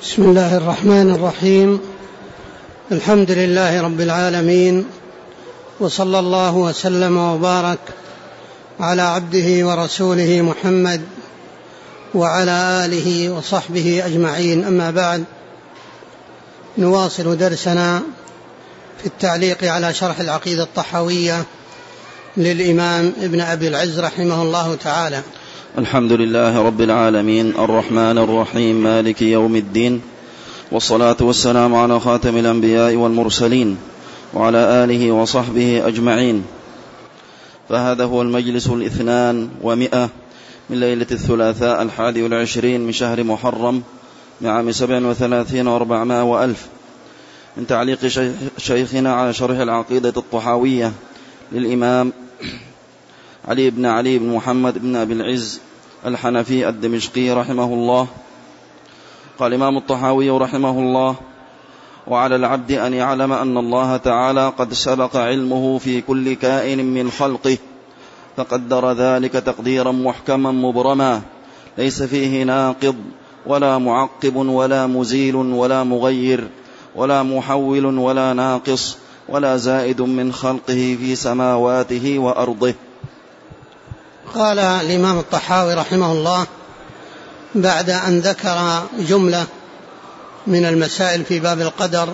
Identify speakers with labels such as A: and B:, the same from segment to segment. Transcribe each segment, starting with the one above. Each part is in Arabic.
A: بسم الله الرحمن الرحيم. الحمد لله رب العالمين، وصلى الله وسلم وبارك على عبده ورسوله محمد وعلى آله وصحبه أجمعين. أما بعد، نواصل درسنا في التعليق على شرح العقيدة الطحاوية للإمام ابن أبي العز رحمه الله تعالى.
B: الحمد لله رب العالمين، الرحمن الرحيم، مالك يوم الدين، والصلاة والسلام على خاتم الأنبياء والمرسلين وعلى آله وصحبه أجمعين. فهذا هو المجلس 200 من ليلة الثلاثاء 21 من شهر محرم من عام 37 و400 وألف، من تعليق شيخنا على شرح العقيدة الطحاوية للإمام علي بن محمد بن أبي العز الحنفي الدمشقي رحمه الله. قال الإمام الطحاوي رحمه الله: وعلى العبد أن يعلم أن الله تعالى قد سبق علمه في كل كائن من خلقه، فقدر ذلك تقديرا محكما مبرما، ليس فيه ناقض ولا معقب ولا مزيل ولا مغير ولا محول ولا ناقص ولا زائد من خلقه في سماواته وأرضه.
A: قال الإمام الطحاوي رحمه الله بعد أن ذكر جملة من المسائل في باب القدر،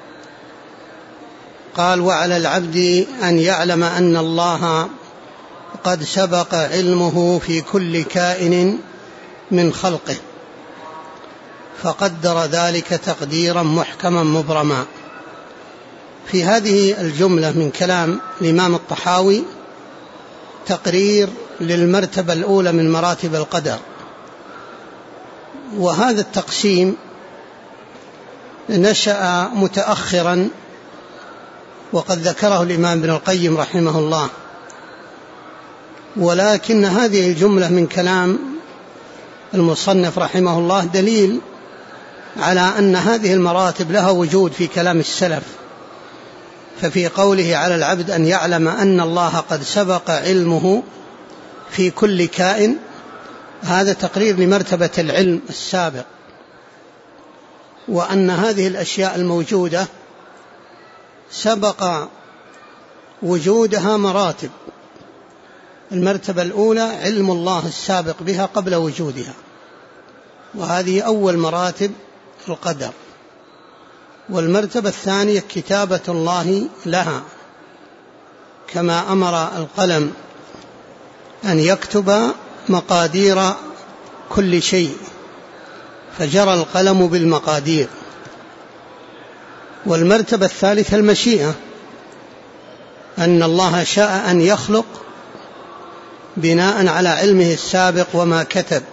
A: قال: وعلى العبد أن يعلم أن الله قد سبق علمه في كل كائن من خلقه، فقدر ذلك تقديرا محكما مبرما. في هذه الجملة من كلام الإمام الطحاوي تقرير للمرتبة الأولى من مراتب القدر، وهذا التقسيم نشأ متأخرا، وقد ذكره الإمام ابن القيم رحمه الله، ولكن هذه الجملة من كلام المصنف رحمه الله دليل على أن هذه المراتب لها وجود في كلام السلف. ففي قوله على العبد أن يعلم أن الله قد سبق علمه في كل كائن، هذا تقرير لمرتبة العلم السابق، وأن هذه الأشياء الموجودة سبق وجودها مراتب. المرتبة الأولى علم الله السابق بها قبل وجودها، وهذه أول مراتب القدر. والمرتبة الثانية كتابة الله لها، كما أمر القلم أن يكتب مقادير كل شيء، فجرى القلم بالمقادير. والمرتبة الثالثة المشيئة، أن الله شاء أن يخلق بناء على علمه السابق وما كتب.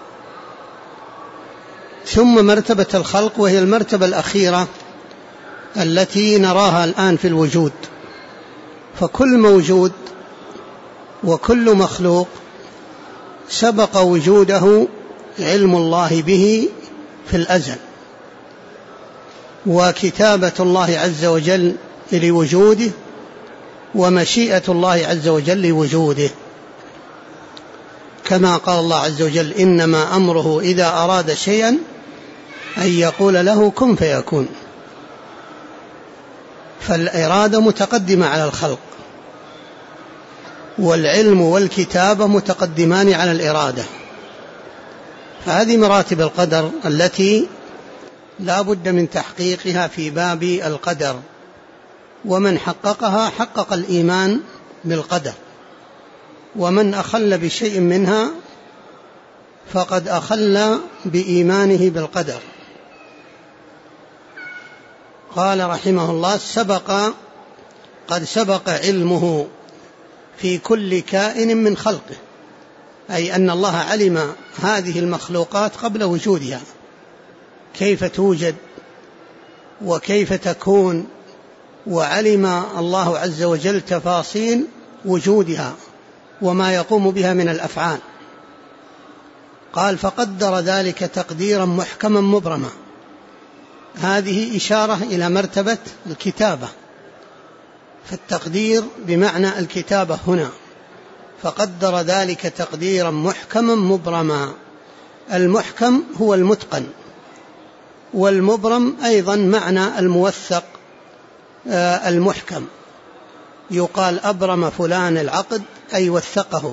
A: ثم مرتبة الخلق، وهي المرتبة الأخيرة التي نراها الآن في الوجود. فكل موجود وكل مخلوق سبق وجوده علم الله به في الأزل، وكتابة الله عز وجل لوجوده، ومشيئة الله عز وجل لوجوده، كما قال الله عز وجل: إنما أمره إذا أراد شيئا أن يقول له كن فيكون. فالإرادة متقدمة على الخلق، والعلم والكتابة متقدمان على الإرادة. فهذه مراتب القدر التي لا بد من تحقيقها في باب القدر، ومن حققها حقق الإيمان بالقدر، ومن أخل بشيء منها فقد أخل بإيمانه بالقدر. قال رحمه الله: قد سبق علمه في كل كائن من خلقه، أي أن الله علم هذه المخلوقات قبل وجودها، كيف توجد وكيف تكون، وعلم الله عز وجل تفاصيل وجودها وما يقوم بها من الأفعال. قال: فقدر ذلك تقديرا محكما مبرما. هذه إشارة إلى مرتبة الكتابة، فالتقدير بمعنى الكتابة هنا. فقدر ذلك تقديرا محكما مبرما. المحكم هو المتقن، والمبرم أيضا معنى الموثق المحكم، يقال أبرم فلان العقد أي وثقه،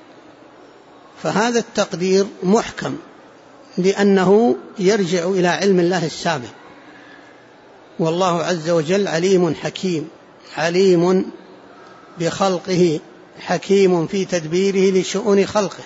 A: فهذا التقدير محكم لأنه يرجع إلى علم الله السابق، والله عز وجل عليم حكيم، عليم بخلقه حكيم في تدبيره لشؤون خلقه.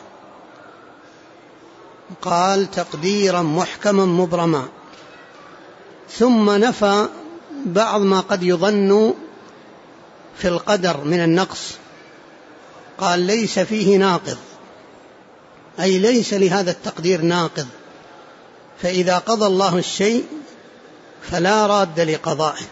A: قال تقديرا محكما مبرما. ثم نفى بعض ما قد يظن في القدر من النقص، قال ليس فيه ناقض، أي ليس لهذا التقدير ناقض، فإذا قضى الله الشيء فلا راد لقضائه،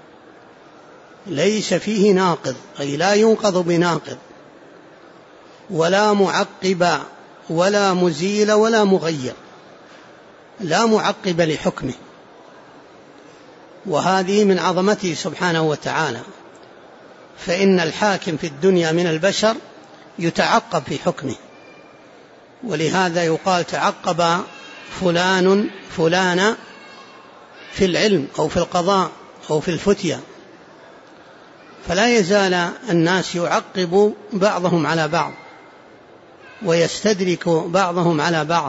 A: ليس فيه ناقض أي لا ينقض بناقض، ولا معقب ولا مزيل ولا مغير، لا معقب لحكمه، وهذه من عظمته سبحانه وتعالى، فإن الحاكم في الدنيا من البشر يتعقب في حكمه، ولهذا يقال تعقب فلان فلانا في العلم أو في القضاء أو في الفتية، فلا يزال الناس يعقب بعضهم على بعض ويستدرك بعضهم على بعض.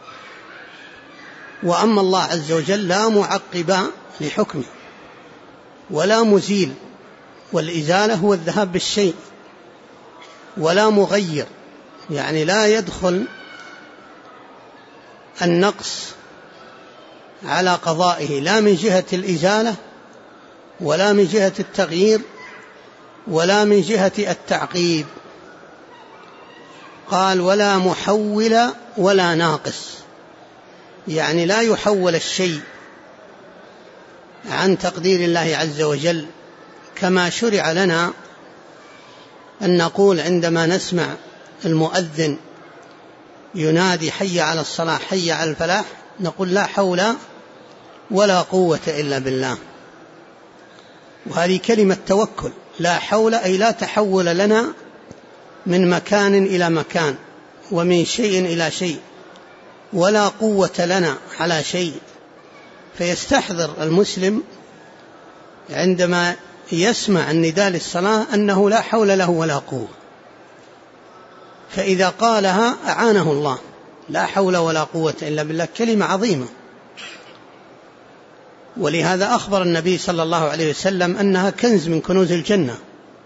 A: وأما الله عز وجل لا معقب لحكمه ولا مزيل، والإزالة هو الذهاب بالشيء، ولا مغير، يعني لا يدخل النقص على قضائه لا من جهة الإزالة ولا من جهة التغيير ولا من جهة التعقيب. قال ولا محول ولا ناقص، يعني لا يحول الشيء عن تقدير الله عز وجل، كما شرع لنا أن نقول عندما نسمع المؤذن ينادي حي على الصلاة حي على الفلاح، نقول لا حول ولا قوة إلا بالله، وهذه كلمة توكل، لا حول أي لا تحول لنا من مكان إلى مكان ومن شيء إلى شيء، ولا قوة لنا على شيء. فيستحضر المسلم عندما يسمع النداء للصلاة أنه لا حول له ولا قوة، فإذا قالها أعانه الله، لا حول ولا قوة إلا بالله، كلمة عظيمة. ولهذا أخبر النبي صلى الله عليه وسلم أنها كنز من كنوز الجنة.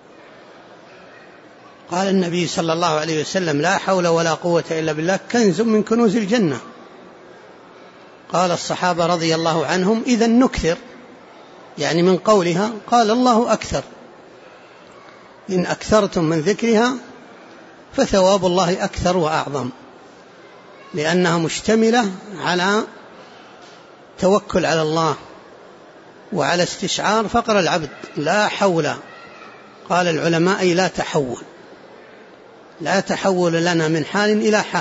A: قال النبي صلى الله عليه وسلم لا حول ولا قوة إلا بالله كنز من كنوز الجنة. قال الصحابة رضي الله عنهم إذا نكثر، يعني من قولها. قال الله أكثر، إن أكثرتم من ذكرها فثواب الله أكثر وأعظم، لأنها مشتملة على توكل على الله وعلى استشعار فقر العبد. لا حول، قال العلماء أي لا تحول، لا تحول لنا من حال إلى حال،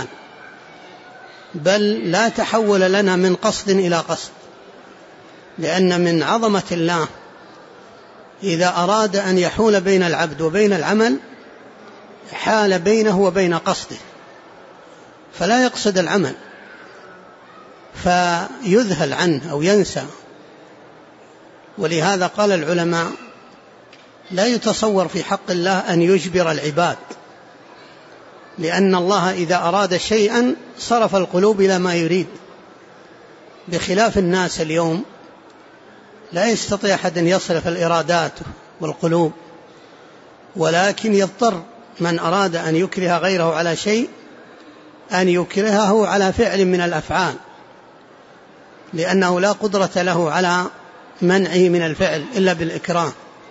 A: بل لا تحول لنا من قصد إلى قصد، لأن من عظمة الله إذا أراد أن يحول بين العبد وبين العمل حال بينه وبين قصده، فلا يقصد العمل فيذهل عنه أو ينسى. ولهذا قال العلماء لا يتصور في حق الله أن يجبر العباد، لأن الله إذا أراد شيئا صرف القلوب إلى ما يريد، بخلاف الناس اليوم لا يستطيع أحد أن يصرف الإرادات والقلوب، ولكن يضطر من أراد أن يكره غيره على شيء أن يكرهه على فعل من الأفعال، لأنه لا قدرة له على منعه من الفعل إلا بالإكراه.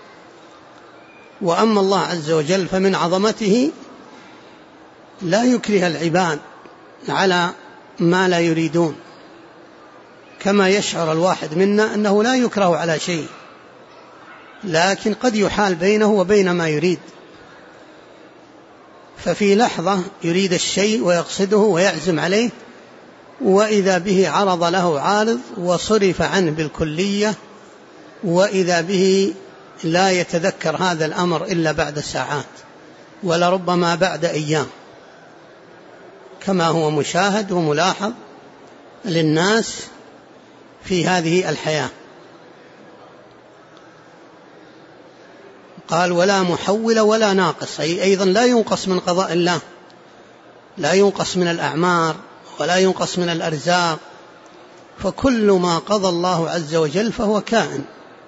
A: وأما الله عز وجل فمن عظمته لا يكره العباد على ما لا يريدون، كما يشعر الواحد منا أنه لا يكره على شيء، لكن قد يحال بينه وبين ما يريد، ففي لحظة يريد الشيء ويقصده ويعزم عليه، وإذا به عرض له عارض وصرف عنه بالكلية، وإذا به لا يتذكر هذا الأمر إلا بعد ساعات ولربما بعد أيام، كما هو مشاهد وملاحظ للناس في هذه الحياة. قال ولا محول ولا ناقص، أي أيضا لا ينقص من قضاء الله، لا ينقص من الأعمار ولا ينقص من الأرزاق، فكل ما قضى الله عز وجل فهو كائن،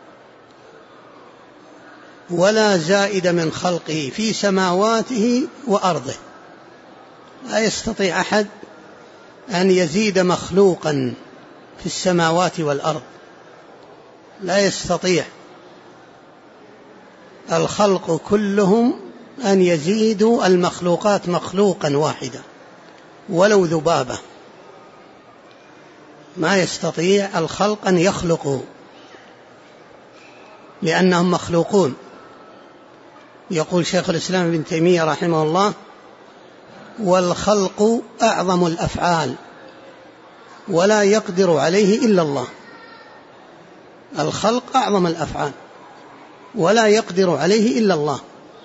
A: ولا زائد من خلقه في سماواته وأرضه. لا يستطيع أحد أن يزيد مخلوقا في السماوات والأرض، لا يستطيع الخلق كلهم أن يزيدوا المخلوقات مخلوقا واحدا ولو ذبابة، ما يستطيع الخلق أن يخلقوا لأنهم مخلوقون. يقول شيخ الإسلام ابن تيمية رحمه الله: والخلق أعظم الأفعال ولا يقدر عليه إلا الله. الخلق أعظم الأفعال ولا يقدر عليه إلا الله.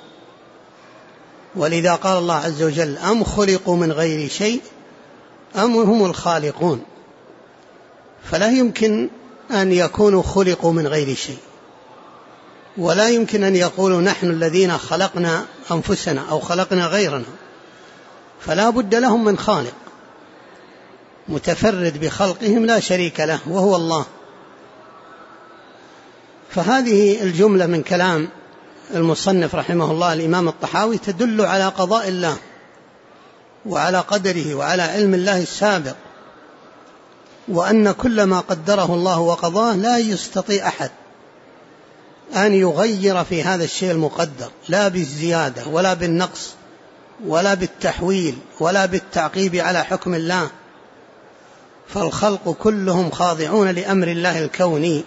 A: ولذا قال الله عز وجل: أم خلقوا من غير شيء أم هم الخالقون. فلا يمكن أن يكونوا خلقوا من غير شيء، ولا يمكن أن يقولوا نحن الذين خلقنا أنفسنا أو خلقنا غيرنا، فلا بد لهم من خالق متفرد بخلقهم لا شريك له وهو الله. فهذه الجملة من كلام المصنف رحمه الله الإمام الطحاوي تدل على قضاء الله وعلى قدره وعلى علم الله السابق، وأن كل ما قدره الله وقضاه لا يستطيع أحد أن يغير في هذا الشيء المقدر، لا بالزيادة ولا بالنقص ولا بالتحويل ولا بالتعقيب على حكم الله. فالخلق كلهم خاضعون لأمر الله الكوني،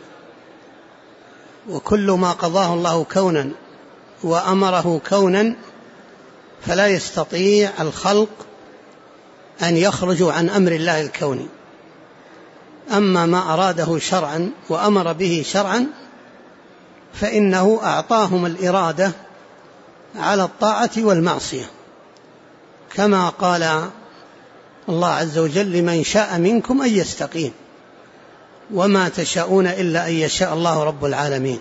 A: وكل ما قضاه الله كونا وأمره كونا فلا يستطيع الخلق أن يخرجوا عن أمر الله الكوني. أما ما أراده شرعا وأمر به شرعا فإنه أعطاهم الإرادة على الطاعة والمعصية، كما قال الله عز وجل: لمن شاء منكم أن يستقيم وما تشاءون إلا أن يشاء الله رب العالمين.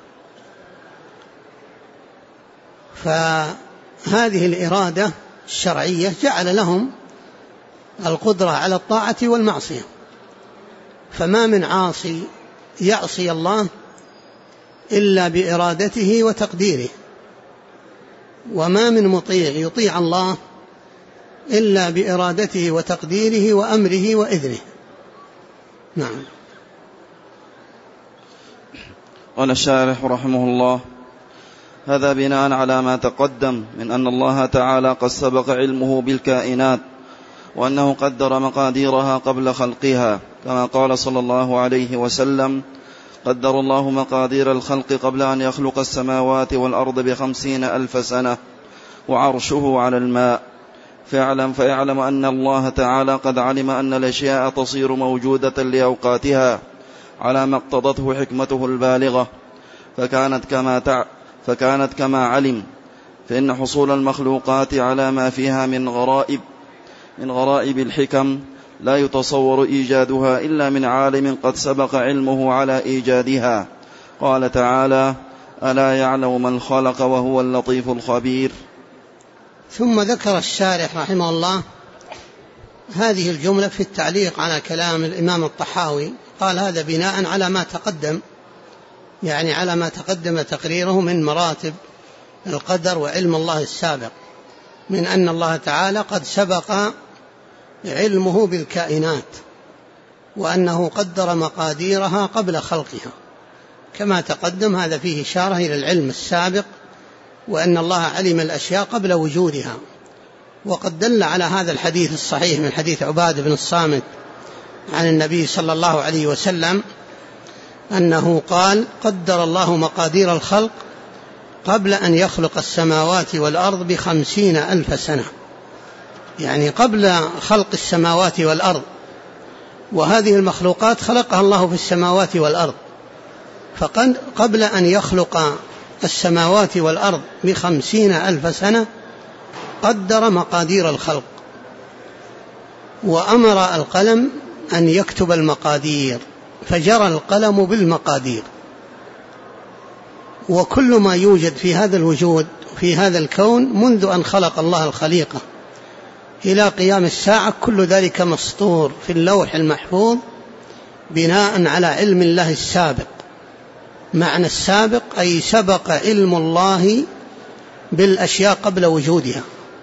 A: فهذه الإرادة الشرعية جعل لهم القدرة على الطاعة والمعصية، فما من عاصي يعصي الله إلا بإرادته وتقديره، وما من مطيع يطيع الله إلا بإرادته وتقديره وأمره وإذنه. نعم.
B: قال الشارح رحمه الله: هذا بناء على ما تقدم من أن الله تعالى قد سبق علمه بالكائنات، وأنه قدر مقاديرها قبل خلقها، كما قال صلى الله عليه وسلم: قدر الله مقادير الخلق قبل أن يخلق السماوات والأرض 50,000 سنة وعرشه على الماء. فيعلم أن الله تعالى قد علم أن الأشياء تصير موجودة لأوقاتها على ما اقتضته حكمته البالغة، فكانت كما علم، فإن حصول المخلوقات على ما فيها من غرائب الحكم لا يتصور إيجادها إلا من عالم قد سبق علمه على إيجادها. قال تعالى: ألا يعلم من خلق وهو اللطيف الخبير.
A: ثم ذكر الشارح رحمه الله هذه الجملة في التعليق على كلام الإمام الطحاوي. قال: هذا بناء على ما تقدم، يعني على ما تقدم تقريره من مراتب القدر وعلم الله السابق، من أن الله تعالى قد سبق علمه بالكائنات، وأنه قدر مقاديرها قبل خلقها كما تقدم. هذا فيه إشارة إلى العلم السابق، وأن الله علم الأشياء قبل وجودها. وقد دل على هذا الحديث الصحيح من حديث عبادة بن الصامت عن النبي صلى الله عليه وسلم أنه قال: قدر الله مقادير الخلق قبل أن يخلق السماوات والأرض 50,000 سنة، يعني قبل خلق السماوات والأرض. وهذه المخلوقات خلقها الله في السماوات والأرض، فقبل أن يخلق السماوات والأرض 50,000 سنة قدر مقادير الخلق، وأمر القلم أن يكتب المقادير فجرى القلم بالمقادير. وكل ما يوجد في هذا الوجود في هذا الكون منذ أن خلق الله الخليقة إلى قيام الساعة كل ذلك مسطور في اللوح المحفوظ بناء على علم الله السابق. معنى السابق أي سبق علم الله بالأشياء قبل وجودها،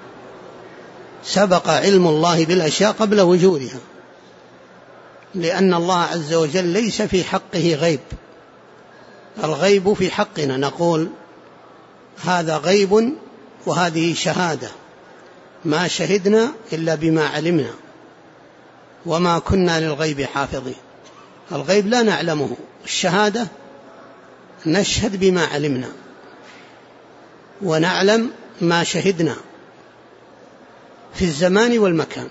A: سبق علم الله بالأشياء قبل وجودها، لأن الله عز وجل ليس في حقه غيب. الغيب في حقنا نقول هذا غيب وهذه شهادة، ما شهدنا إلا بما علمنا وما كنا للغيب حافظين. الغيب لا نعلمه، الشهادة نشهد بما علمنا ونعلم ما شهدنا في الزمان والمكان.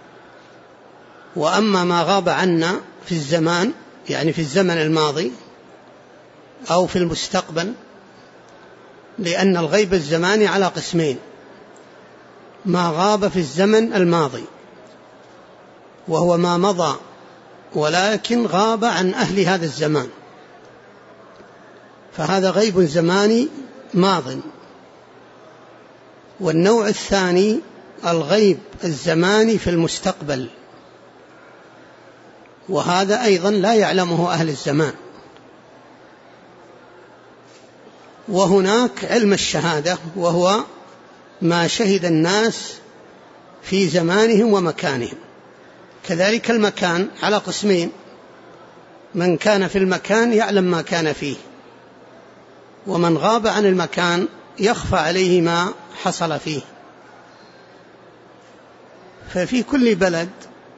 A: وأما ما غاب عنا في الزمان يعني في الزمن الماضي أو في المستقبل، لأن الغيب الزماني على قسمين: ما غاب في الزمن الماضي وهو ما مضى ولكن غاب عن أهل هذا الزمان، فهذا غيب زماني ماض. والنوع الثاني الغيب الزماني في المستقبل، وهذا أيضا لا يعلمه أهل الزمان. وهناك علم الشهادة وهو ما شهد الناس في زمانهم ومكانهم. كذلك المكان على قسمين: من كان في المكان يعلم ما كان فيه، ومن غاب عن المكان يخفى عليه ما حصل فيه. ففي كل بلد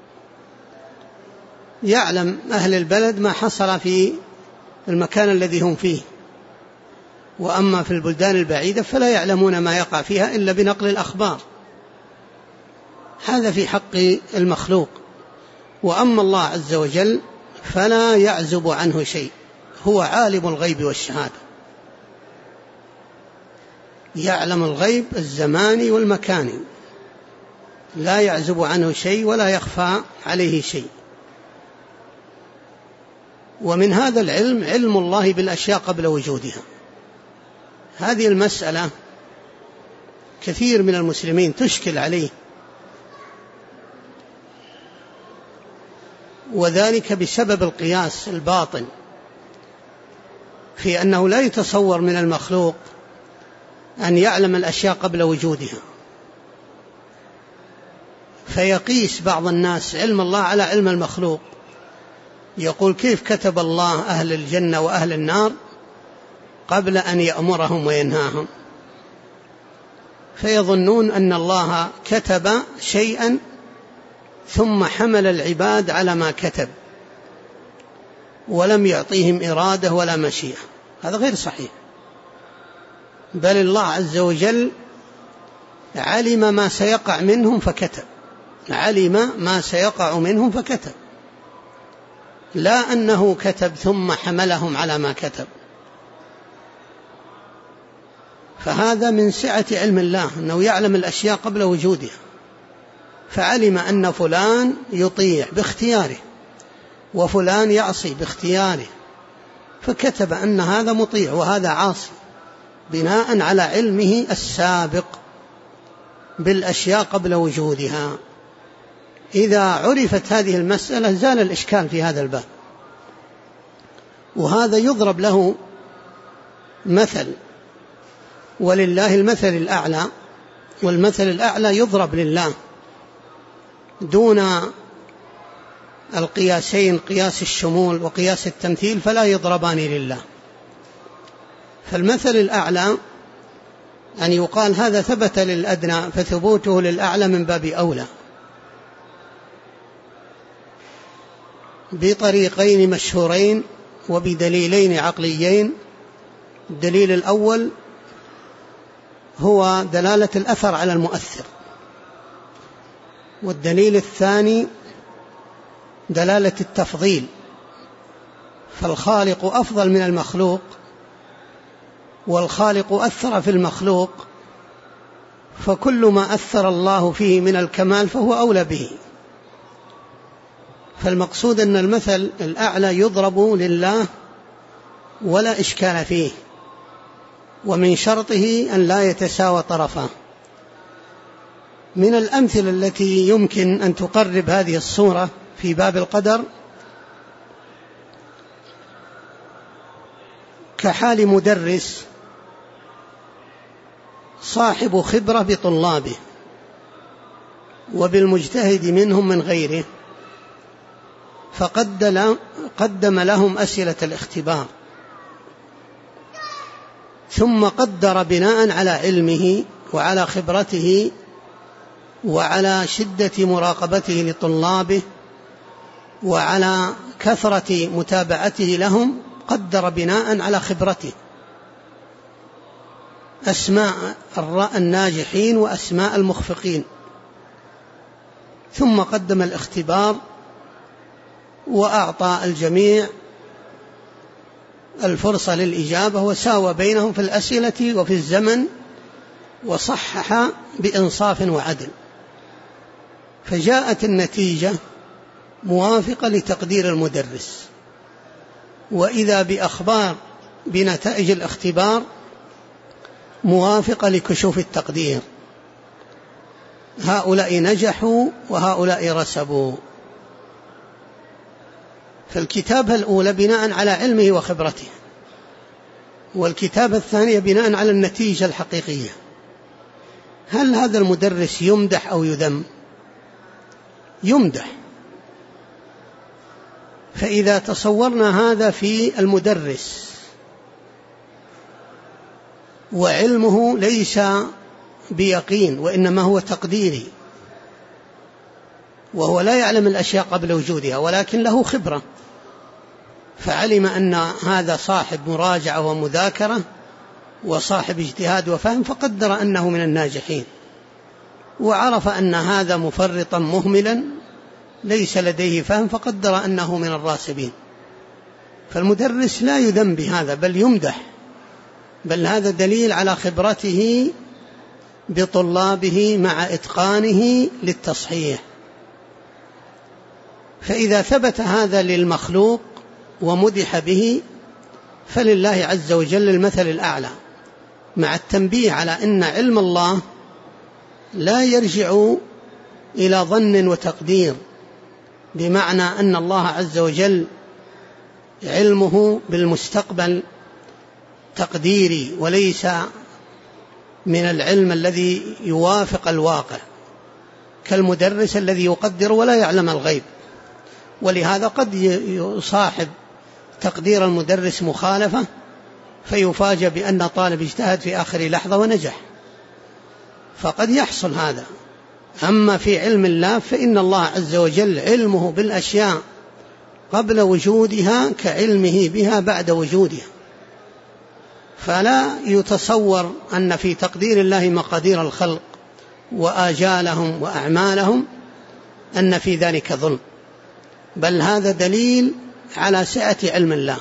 A: يعلم أهل البلد ما حصل في المكان الذي هم فيه، وأما في البلدان البعيدة فلا يعلمون ما يقع فيها إلا بنقل الأخبار. هذا في حق المخلوق. وأما الله عز وجل فلا يعزب عنه شيء، هو عالم الغيب والشهادة، يعلم الغيب الزماني والمكاني، لا يعزب عنه شيء ولا يخفى عليه شيء. ومن هذا العلم علم الله بالأشياء قبل وجودها. هذه المسألة كثير من المسلمين تشكل عليه، وذلك بسبب القياس الباطل في أنه لا يتصور من المخلوق أن يعلم الأشياء قبل وجودها، فيقيس بعض الناس علم الله على علم المخلوق، يقول كيف كتب الله أهل الجنة وأهل النار قبل أن يأمرهم وينهاهم؟ فيظنون أن الله كتب شيئا ثم حمل العباد على ما كتب ولم يعطيهم إرادة ولا مشيئة. هذا غير صحيح، بل الله عز وجل علم ما سيقع منهم فكتب، علم ما سيقع منهم فكتب، لا أنه كتب ثم حملهم على ما كتب. فهذا من سعة علم الله أنه يعلم الأشياء قبل وجودها، فعلم أن فلان يطيع باختياره وفلان يعصي باختياره، فكتب أن هذا مطيع وهذا عاصي بناء على علمه السابق بالأشياء قبل وجودها. إذا عرفت هذه المسألة زال الإشكال في هذا الباب. وهذا يضرب له مثل، ولله المثل الأعلى، والمثل الأعلى يضرب لله دون القياسين، قياس الشمول وقياس التمثيل، فلا يضربان لله. فالمثل الأعلى أن يقال هذا ثبت للأدنى فثبوته للأعلى من باب أولى، بطريقين مشهورين وبدليلين عقليين. الدليل الأول هو دلالة الأثر على المؤثر، والدليل الثاني دلالة التفضيل، فالخالق أفضل من المخلوق، والخالق أثر في المخلوق، فكل ما أثر الله فيه من الكمال فهو أولى به. فالمقصود أن المثل الأعلى يضرب لله ولا إشكال فيه، ومن شرطه أن لا يتساوى طرفه. من الأمثلة التي يمكن أن تقرب هذه الصورة في باب القدر كحال مدرس صاحب خبرة بطلابه وبالمجتهد منهم من غيره، فقدم لهم أسئلة الاختبار، ثم قدر بناء على علمه وعلى خبرته وعلى شدة مراقبته لطلابه وعلى كثرة متابعته لهم، قدر بناء على خبرته أسماء الناجحين وأسماء المخفقين، ثم قدم الاختبار وأعطى الجميع الفرصة للإجابة وساوى بينهم في الأسئلة وفي الزمن وصحح بإنصاف وعدل، فجاءت النتيجة موافقة لتقدير المدرس. وإذا بأخبار بنتائج الاختبار موافقة لكشوف التقدير، هؤلاء نجحوا وهؤلاء رسبوا. فالكتابة الأولى بناء على علمه وخبرته، والكتابة الثانية بناء على النتيجة الحقيقية. هل هذا المدرس يمدح أو يذم؟ يمدح. فإذا تصورنا هذا في المدرس وعلمه ليس بيقين وإنما هو تقديري، وهو لا يعلم الأشياء قبل وجودها ولكن له خبرة، فعلم أن هذا صاحب مراجعة ومذاكرة وصاحب اجتهاد وفهم، فقدر أنه من الناجحين، وعرف أن هذا مفرطا مهملا ليس لديه فهم، فقدر أنه من الراسبين. فالمدرس لا يذم بهذا بل يمدح، بل هذا دليل على خبرته بطلابه مع إتقانه للتصحيح. فإذا ثبت هذا للمخلوق ومدح به فلله عز وجل المثل الأعلى، مع التنبيه على أن علم الله لا يرجع إلى ظن وتقدير، بمعنى أن الله عز وجل علمه بالمستقبل تقديري وليس من العلم الذي يوافق الواقع، كالمدرس الذي يقدر ولا يعلم الغيب. ولهذا قد يصاحب تقدير المدرس مخالفة فيفاجأ بأن طالب اجتهد في آخر لحظة ونجح، فقد يحصل هذا. أما في علم الله فإن الله عز وجل علمه بالأشياء قبل وجودها كعلمه بها بعد وجودها، فلا يتصور أن في تقدير الله مقادير الخلق وآجالهم وأعمالهم أن في ذلك ظلم، بل هذا دليل على سعة علم الله.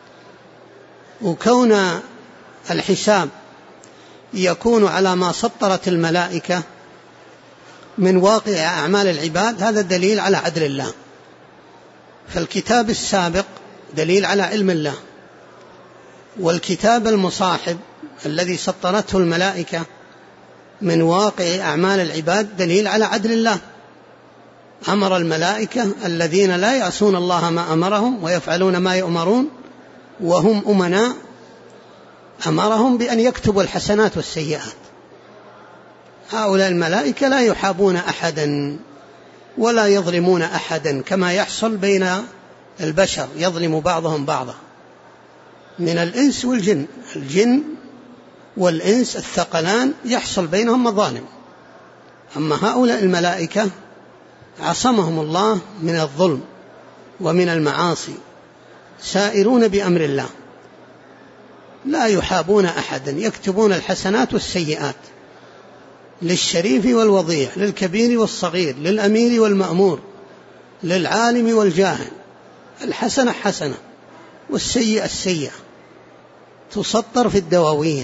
A: وكون الحساب يكون على ما سطرت الملائكة من واقع أعمال العباد هذا دليل على عدل الله. فالكتاب السابق دليل على علم الله، والكتاب المصاحب الذي سطرته الملائكة من واقع أعمال العباد دليل على عدل الله. أمر الملائكة الذين لا يعصون الله ما أمرهم ويفعلون ما يؤمرون وهم أمناء، أمرهم بأن يكتبوا الحسنات والسيئات. هؤلاء الملائكة لا يحابون أحدا ولا يظلمون أحدا كما يحصل بين البشر، يظلم بعضهم بعضا من الإنس والجن. الجن والإنس الثقلان يحصل بينهم مظالم، أما هؤلاء الملائكة عصمهم الله من الظلم ومن المعاصي، سائرون بأمر الله لا يحابون أحدا، يكتبون الحسنات والسيئات للشريف والوضيع، للكبير والصغير، للأمير والمأمور، للعالم والجاهل. الحسنة حسنة والسيئة السيئة، تسطر في الدواوين،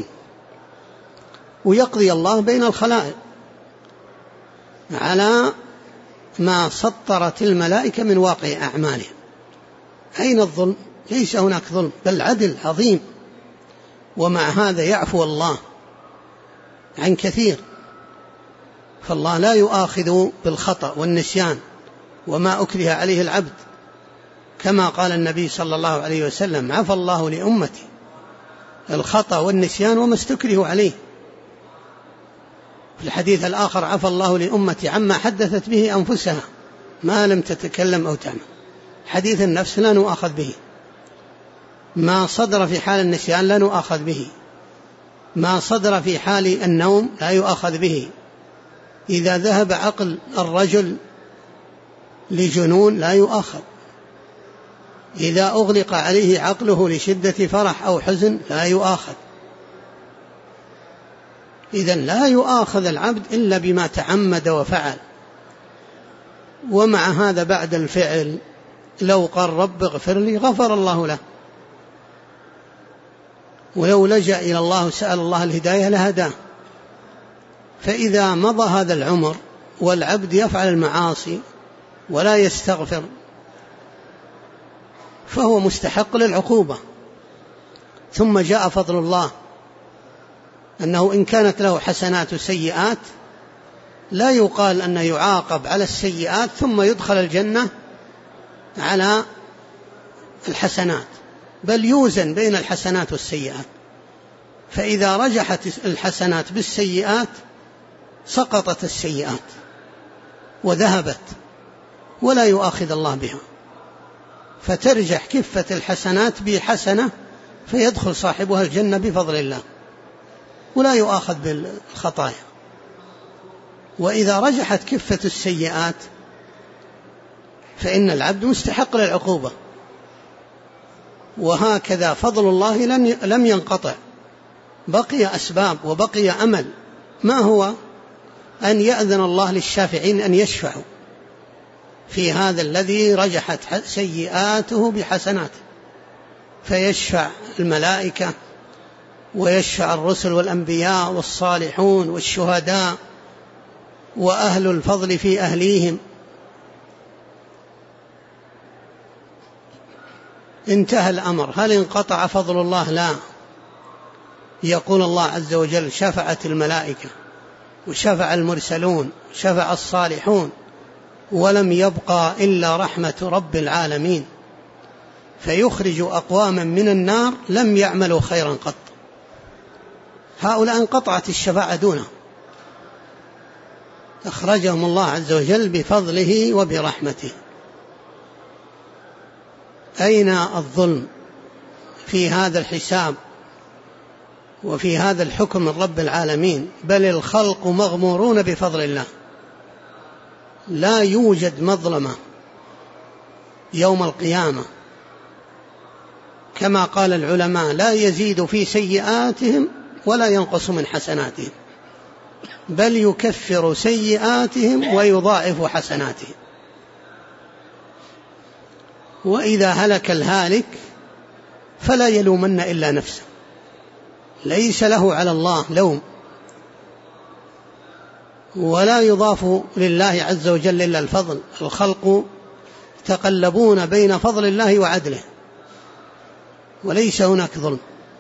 A: ويقضي الله بين الخلائق على ما سطرت الملائكة من واقع أعمالهم. أين الظلم؟ ليس هناك ظلم، بل عدل عظيم. ومع هذا يعفو الله عن كثير، فالله لا يؤاخذ بالخطأ والنسيان وما أكره عليه العبد، كما قال النبي صلى الله عليه وسلم: عفى الله لأمتي الخطأ والنسيان وما استكرهوا عليه. في الحديث الآخر: عفى الله لأمتي عما حدثت به أنفسها ما لم تتكلم أو تعمل. حديث النفس لا نؤاخذ به، ما صدر في حال النسيان لا نؤاخذ به، ما صدر في حال النوم لا يؤاخذ به. إذا ذهب عقل الرجل لجنون لا يؤاخذ، إذا أغلق عليه عقله لشدة فرح أو حزن لا يؤاخذ. إذن لا يؤاخذ العبد إلا بما تعمد وفعل. ومع هذا بعد الفعل لو قال: رب اغفر لي، غفر الله له. ولو لجأ إلى الله وسأل الله الهداية لهداه. فإذا مضى هذا العمر والعبد يفعل المعاصي ولا يستغفر فهو مستحق للعقوبة. ثم جاء فضل الله أنه إن كانت له حسنات وسيئات لا يقال أنه يعاقب على السيئات ثم يدخل الجنة على الحسنات، بل يوزن بين الحسنات والسيئات. فإذا رجحت الحسنات بالسيئات سقطت السيئات وذهبت ولا يؤاخذ الله بها، فترجح كفة الحسنات بحسنة فيدخل صاحبها الجنة بفضل الله ولا يؤاخذ بالخطايا. وإذا رجحت كفة السيئات فإن العبد مستحق للعقوبة. وهكذا فضل الله لم ينقطع، بقي أسباب وبقي أمل. ما هو؟ أن يأذن الله للشافعين أن يشفعوا في هذا الذي رجحت سيئاته بحسناته، فيشفع الملائكة ويشفع الرسل والأنبياء والصالحون والشهداء وأهل الفضل في أهليهم. انتهى الأمر. هل انقطع فضل الله؟ لا. يقول الله عز وجل: شفعت الملائكة وشفع المرسلون شفع الصالحون ولم يبقى إلا رحمة رب العالمين، فيخرج أقواما من النار لم يعملوا خيرا قط. هؤلاء انقطعت الشفاعة دونهم، أخرجهم الله عز وجل بفضله وبرحمته. أين الظلم في هذا الحساب وفي هذا الحكم من رب العالمين؟ بل الخلق مغمورون بفضل الله، لا يوجد مظلمة يوم القيامة. كما قال العلماء: لا يزيد في سيئاتهم ولا ينقص من حسناتهم، بل يكفر سيئاتهم ويضاعف حسناتهم. وإذا هلك الهالك فلا يلومن إلا نفسه، ليس له على الله لوم، ولا يضاف لله عز وجل إلا الفضل. الخلق يتقلبون بين فضل الله وعدله، وليس هناك ظلم.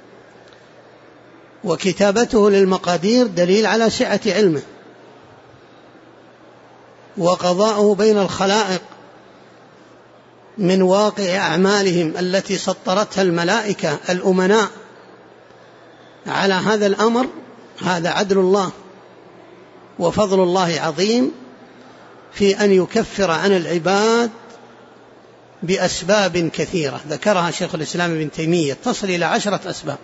A: وكتابته للمقادير دليل على سعة علمه، وقضاؤه بين الخلائق من واقع أعمالهم التي سطرتها الملائكة الأمناء على هذا الأمر، هذا عدل الله وفضل الله عظيم في أن يكفر عن العباد بأسباب كثيرة ذكرها شيخ الإسلام ابن تيمية، تصل إلى 10 أسباب،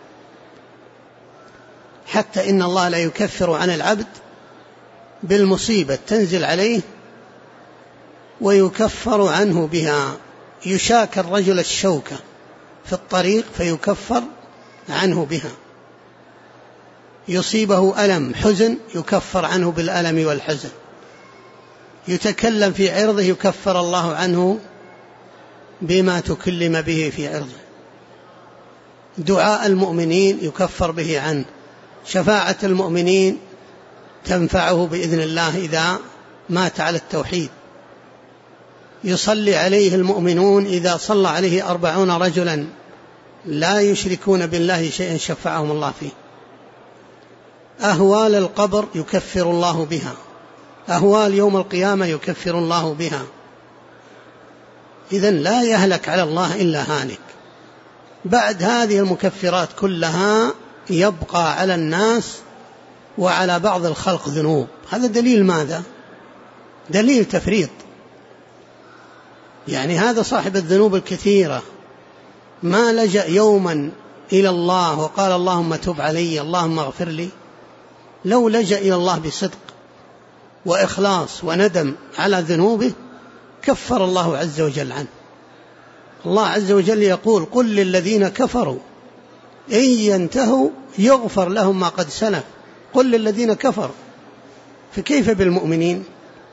A: حتى إن الله لا يكفر عن العبد بالمصيبة تنزل عليه ويكفر عنه بها. يشاك الرجل الشوكة في الطريق فيكفر عنه بها، يصيبه ألم حزن يكفر عنه بالألم والحزن، يتكلم في عرضه يكفر الله عنه بما تكلم به في عرضه، دعاء المؤمنين يكفر به عنه، شفاعة المؤمنين تنفعه بإذن الله إذا مات على التوحيد، يصلي عليه المؤمنون إذا صلى عليه 40 رجلا لا يشركون بالله شيئا شفعهم الله فيه. أهوال القبر يكفر الله بها، أهوال يوم القيامة يكفر الله بها. إذن لا يهلك على الله إلا هالك. بعد هذه المكفرات كلها يبقى على الناس وعلى بعض الخلق ذنوب. هذا دليل ماذا؟ دليل تفريط. يعني هذا صاحب الذنوب الكثيرة ما لجأ يوما إلى الله وقال اللهم تب علي، اللهم اغفر لي. لو لجأ إلى الله بصدق وإخلاص وندم على ذنوبه كفر الله عز وجل عنه. الله عز وجل يقول قل للذين كفروا إن ينتهوا يغفر لهم ما قد سلف. قل للذين كفروا، فكيف بالمؤمنين؟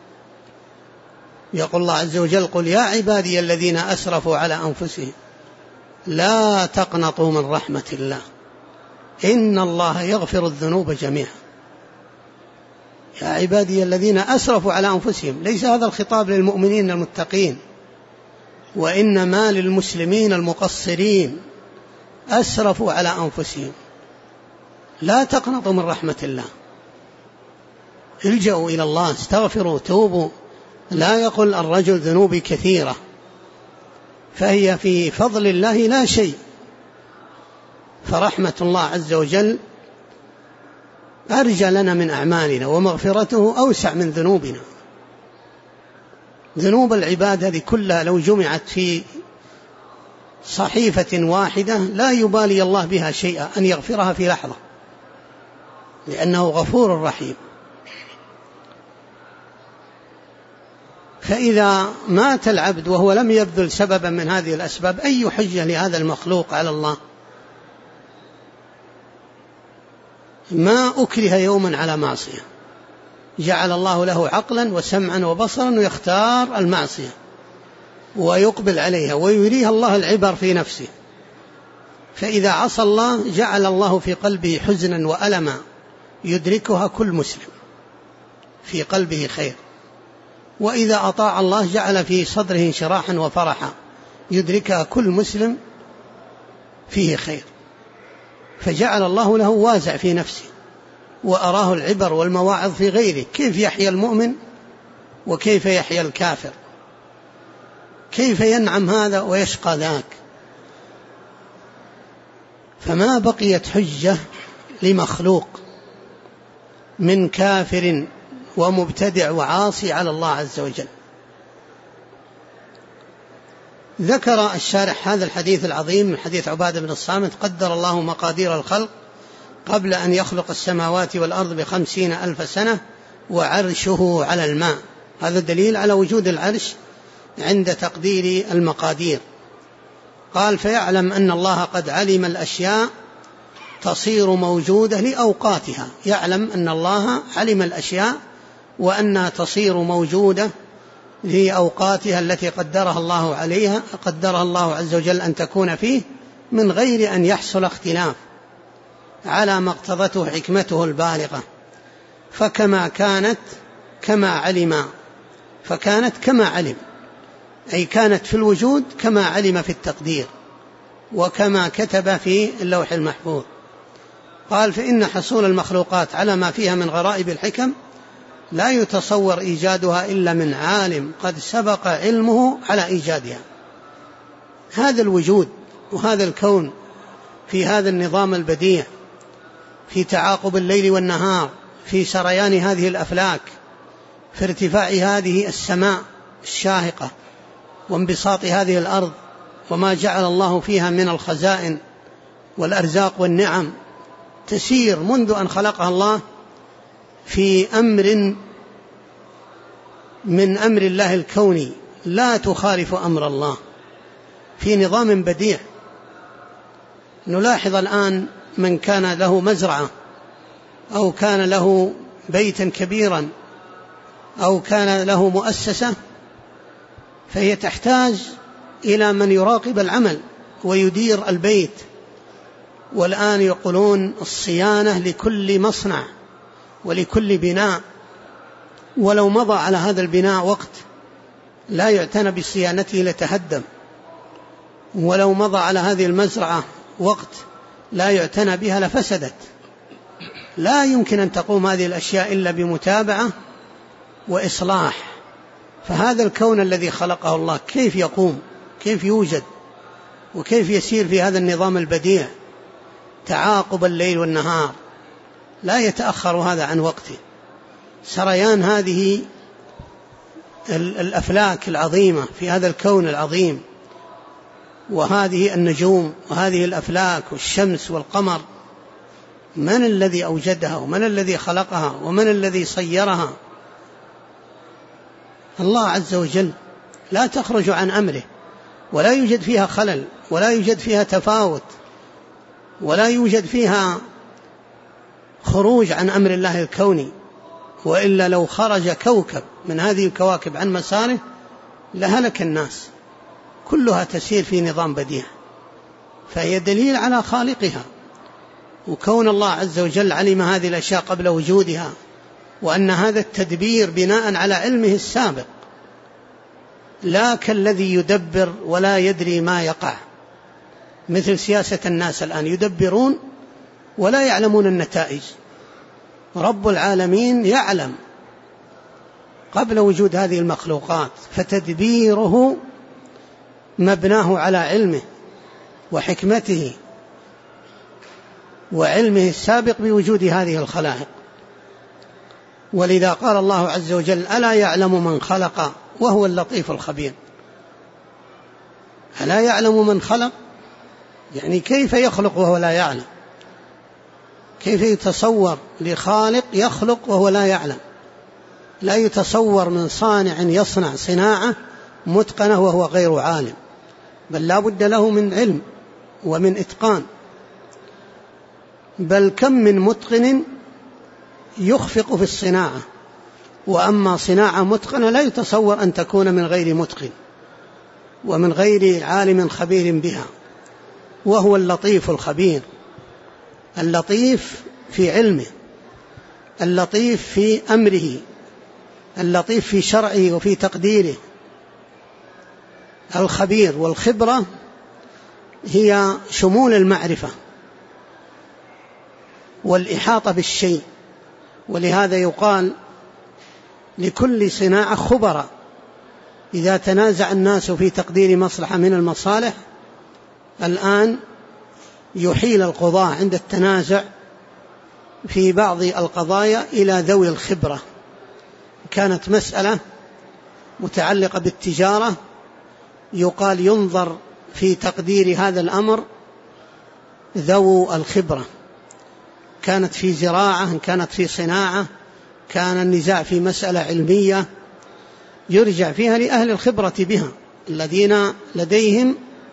A: يقول الله عز وجل قل يا عبادي الذين أسرفوا على أنفسهم لا تقنطوا من رحمة الله إن الله يغفر الذنوب جميعا. يا عبادي الذين أسرفوا على أنفسهم، ليس هذا الخطاب للمؤمنين المتقين، وإنما للمسلمين المقصرين. أسرفوا على أنفسهم لا تقنطوا من رحمة الله، الجأوا إلى الله، استغفروا، توبوا. لا يقول الرجل ذنوبي كثيرة، فهي في فضل الله لا شيء. فرحمة الله عز وجل أرجى لنا من أعمالنا، ومغفرته أوسع من ذنوبنا. ذنوب العباد هذه كلها لو جمعت في صحيفة واحدة لا يبالي الله بها شيئا أن يغفرها في لحظة، لأنه غفور رحيم. فإذا مات العبد وهو لم يبذل سببا من هذه الأسباب أي حجة لهذا المخلوق على الله؟ ما أكره يوما على معصية، جعل الله له عقلا وسمعا وبصرا ويختار المعصية ويقبل عليها ويريها الله العبر في نفسه. فإذا عصى الله جعل الله في قلبه حزنا وألما يدركها كل مسلم، في قلبه خير. وإذا أطاع الله جعل في صدره انشراحا وفرحا يدركها كل مسلم فيه خير. فجعل الله له وازع في نفسه وأراه العبر والمواعظ في غيره، كيف يحيا المؤمن وكيف يحيا الكافر، كيف ينعم هذا ويشقى ذاك. فما بقيت حجة لمخلوق من كافر ومبتدع وعاصي على الله عز وجل. ذكر الشارح هذا الحديث العظيم من حديث عبادة بن الصامت قدر الله مقادير الخلق قبل أن يخلق السماوات والأرض ب50,000 سنة وعرشه على الماء. هذا دليل على وجود العرش عند تقدير المقادير. قال فيعلم أن الله قد علم الأشياء تصير موجودة لأوقاتها. يعلم أن الله علم الأشياء وأنها تصير موجودة لأوقاتها التي قدرها الله عليها، قدرها الله عز وجل أن تكون فيه من غير أن يحصل اختلاف على ما اقتضته حكمته البالغة. فكما كانت كما علم، فكانت كما علم، أي كانت في الوجود كما علم في التقدير وكما كتب في اللوح المحفوظ. قال فإن حصول المخلوقات على ما فيها من غرائب الحكم لا يتصور إيجادها إلا من عالم قد سبق علمه على إيجادها. هذا الوجود وهذا الكون في هذا النظام البديع، في تعاقب الليل والنهار، في سريان هذه الأفلاك، في ارتفاع هذه السماء الشاهقة وانبساط هذه الأرض، وما جعل الله فيها من الخزائن والأرزاق والنعم تسير منذ أن خلقها الله في أمر من أمر الله الكوني لا تخالف أمر الله، في نظام بديع. نلاحظ الآن من كان له مزرعة أو كان له بيتا كبيرا أو كان له مؤسسة، فهي تحتاج إلى من يراقب العمل ويدير البيت. والآن يقولون الصيانة لكل مصنع ولكل بناء، ولو مضى على هذا البناء وقت لا يعتنى بصيانته لتهدم، ولو مضى على هذه المزرعة وقت لا يعتنى بها لفسدت. لا يمكن أن تقوم هذه الأشياء إلا بمتابعة وإصلاح. فهذا الكون الذي خلقه الله كيف يقوم، كيف يوجد، وكيف يسير في هذا النظام البديع تعاقب الليل والنهار، لا يتأخر هذا عن وقته. سريان هذه الأفلاك العظيمة في هذا الكون العظيم، وهذه النجوم وهذه الأفلاك والشمس والقمر، من الذي أوجدها ومن الذي خلقها ومن الذي صيرها؟ الله عز وجل. لا تخرج عن أمره، ولا يوجد فيها خلل، ولا يوجد فيها تفاوت، ولا يوجد فيها خروج عن أمر الله الكوني. وإلا لو خرج كوكب من هذه الكواكب عن مساره لهلك الناس. كلها تسير في نظام بديع، فهي دليل على خالقها. وكون الله عز وجل علم هذه الأشياء قبل وجودها، وأن هذا التدبير بناء على علمه السابق، لا كالذي يدبر ولا يدري ما يقع، مثل سياسة الناس الآن، يدبرون ولا يعلمون النتائج. رب العالمين يعلم قبل وجود هذه المخلوقات، فتدبيره مبناه على علمه وحكمته وعلمه السابق بوجود هذه الخلائق. ولذا قال الله عز وجل: ألا يعلم من خلق وهو اللطيف الخبير. ألا يعلم من خلق، يعني كيف يخلق وهو لا يعلم؟ كيف يتصور لخالق يخلق وهو لا يعلم؟ لا يتصور من صانع يصنع صناعة متقنة وهو غير عالم، بل لا بد له من علم ومن إتقان. بل كم من متقن يخفق في الصناعة، وأما صناعة متقنة لا يتصور أن تكون من غير متقن ومن غير عالم خبير بها. وهو اللطيف الخبير. اللطيف في علمه، اللطيف في أمره، اللطيف في شرعه وفي تقديره. الخبير، والخبرة هي شمول المعرفة والإحاطة بالشيء. ولهذا يقال لكل صناعة خبراء. إذا تنازع الناس في تقدير مصلحة من المصالح، الآن يحيل القضاة عند التنازع في بعض القضايا إلى ذوي الخبرة. كانت مسألة متعلقة بالتجارة، يقال ينظر في تقدير هذا الأمر ذو الخبرة. كانت في زراعة، كانت في صناعة، كان النزاع في مسألة علمية، يرجع فيها لأهل الخبرة بها، الذين لديهم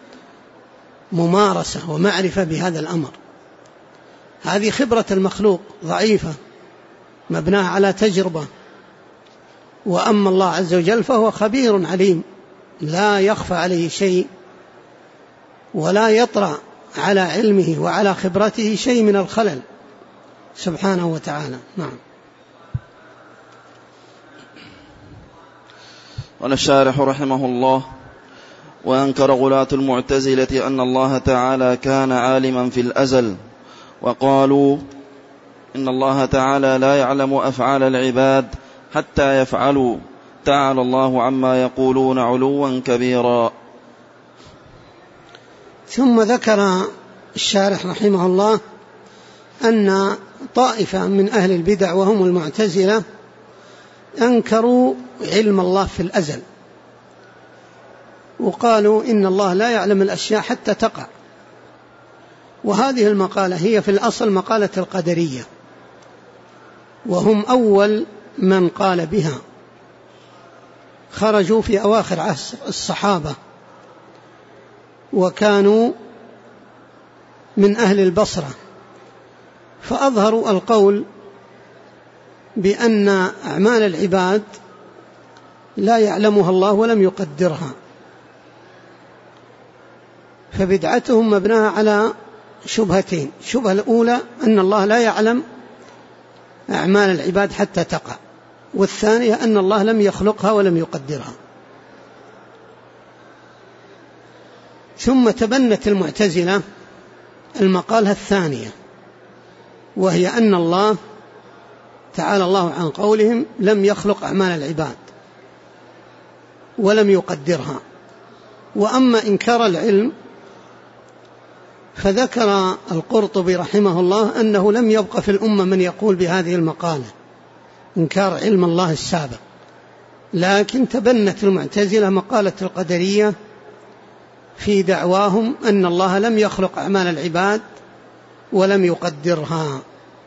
A: ممارسة ومعرفة بهذا الأمر. هذه خبرة المخلوق ضعيفة مبناها على تجربة. وأما الله عز وجل فهو خبير عليم، لا يخفى عليه شيء، ولا يطرأ على علمه وعلى خبرته شيء من الخلل سبحانه وتعالى. نعم.
B: قال الشارح رحمه الله: وأنكر غلاة المعتزلة أن الله تعالى كان عالما في الأزل، وقالوا إن الله تعالى لا يعلم أفعال العباد حتى يفعلوا، تعالى الله عما يقولون علوا كبيرا.
A: ثم ذكر الشارح رحمه الله أن طائفة من أهل البدع وهم المعتزلة أنكروا علم الله في الأزل، وقالوا إن الله لا يعلم الأشياء حتى تقع. وهذه المقالة هي في الأصل مقالة القدرية، وهم أول من قال بها. خرجوا في أواخر عصر الصحابة، وكانوا من أهل البصرة، فأظهروا القول بأن أعمال العباد لا يعلمها الله ولم يقدرها. فبدعتهم مبناها على شبهتين: الشبهة الأولى أن الله لا يعلم أعمال العباد حتى تقع، والثانية أن الله لم يخلقها ولم يقدرها. ثم تبنت المعتزلة المقالة الثانية، وهي أن الله تعالى الله عن قولهم لم يخلق أعمال العباد ولم يقدرها. وأما إنكار العلم فذكر القرطبي رحمه الله أنه لم يبق في الأمة من يقول بهذه المقالة إنكار علم الله السابق، لكن تبنت المعتزلة مقالة القدرية في دعواهم أن الله لم يخلق أعمال العباد ولم يقدرها.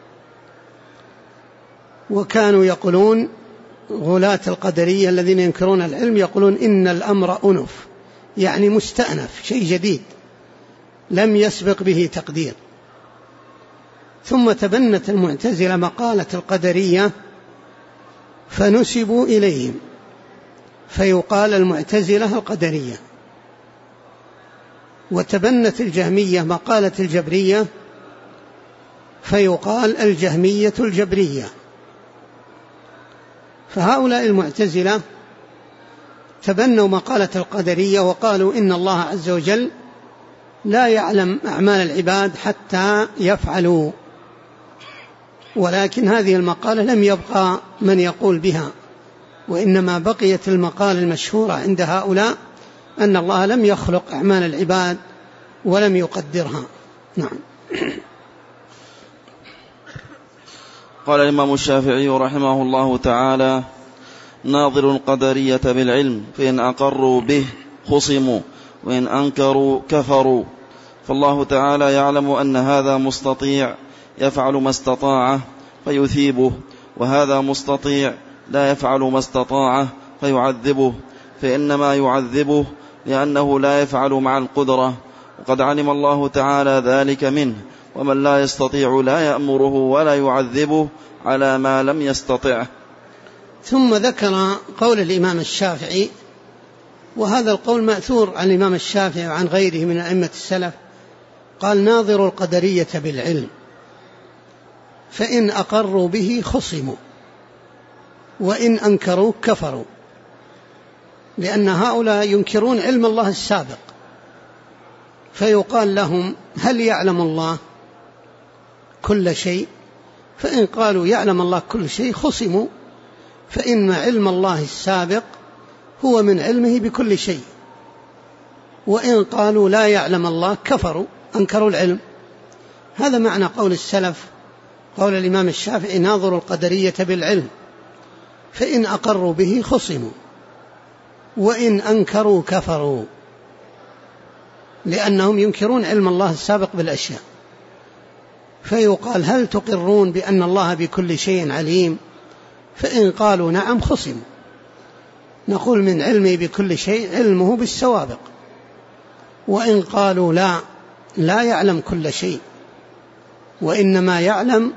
A: وكانوا يقولون غلاة القدرية الذين ينكرون العلم يقولون إن الأمر أنف، يعني مستأنف، شيء جديد لم يسبق به تقدير. ثم تبنت المعتزلة مقالة القدرية فنسبوا إليهم، فيقال المعتزلة القدرية. وتبنت الجهمية مقالة الجبرية فيقال الجهمية الجبرية. فهؤلاء المعتزلة تبنوا مقالة القدرية وقالوا إن الله عز وجل لا يعلم أعمال العباد حتى يفعلوا، ولكن هذه المقالة لم يبقى من يقول بها، وإنما بقيت المقالة المشهورة عند هؤلاء أن الله لم يخلق أعمال العباد ولم يقدرها. نعم.
B: قال الإمام الشافعي رحمه الله تعالى: ناظر القدرية بالعلم، فإن أقروا به خصموا وإن أنكروا كفروا. فالله تعالى يعلم أن هذا مستطيع يفعل ما استطاعه فيثيبه، وهذا مستطيع لا يفعل ما استطاعه فيعذبه، فإنما يعذبه لأنه لا يفعل مع القدرة، وقد علم الله تعالى ذلك منه. ومن لا يستطيع لا يأمره ولا يعذبه على ما لم يستطعه.
A: ثم ذكر قول الإمام الشافعي، وهذا القول مأثور عن الإمام الشافعي وعن غيره من أئمة السلف، قال: ناظر القدرية بالعلم، فإن أقروا به خصموا وإن أنكروا كفروا، لأن هؤلاء ينكرون علم الله السابق، فيقال لهم: هل يعلم الله كل شيء؟ فإن قالوا يعلم الله كل شيء خصموا، فإن علم الله السابق هو من علمه بكل شيء. وإن قالوا لا يعلم الله كفروا، أنكروا العلم. هذا معنى قول السلف، قول الإمام الشافعي: ناظر القدرية بالعلم، فإن أقروا به خصموا وإن أنكروا كفروا، لأنهم ينكرون علم الله السابق بالأشياء. فيقال: هل تقرون بأن الله بكل شيء عليم؟ فإن قالوا نعم خصموا، نقول من علمه بكل شيء علمه بالسوابق. وإن قالوا لا يعلم كل شيء وإنما يعلم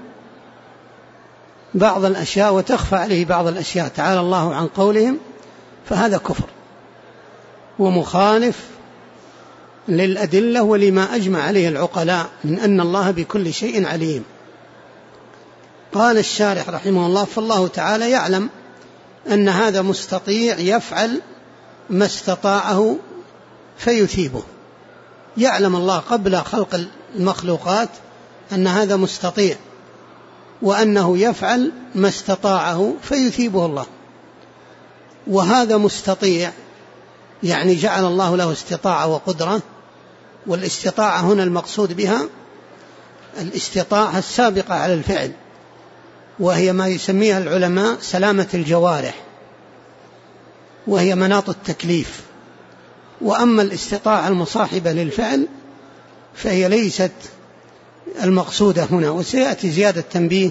A: بعض الأشياء وتخفى عليه بعض الأشياء، تعالى الله عن قولهم، فهذا كفر ومخالف للأدلة ولما أجمع عليه العقلاء من أن الله بكل شيء عليم. قال الشارح رحمه الله: فالله تعالى يعلم أن هذا مستطيع يفعل ما استطاعه فيثيبه. يعلم الله قبل خلق المخلوقات أن هذا مستطيع وأنه يفعل ما استطاعه فيثيبه الله. وهذا مستطيع يعني جعل الله له استطاعة وقدرة، والاستطاعة هنا المقصود بها الاستطاعة السابقة على الفعل، وهي ما يسميها العلماء سلامة الجوارح، وهي مناط التكليف. وأما الاستطاعة المصاحبة للفعل فهي ليست المقصودة هنا، وسيأتي زيادة تنبيه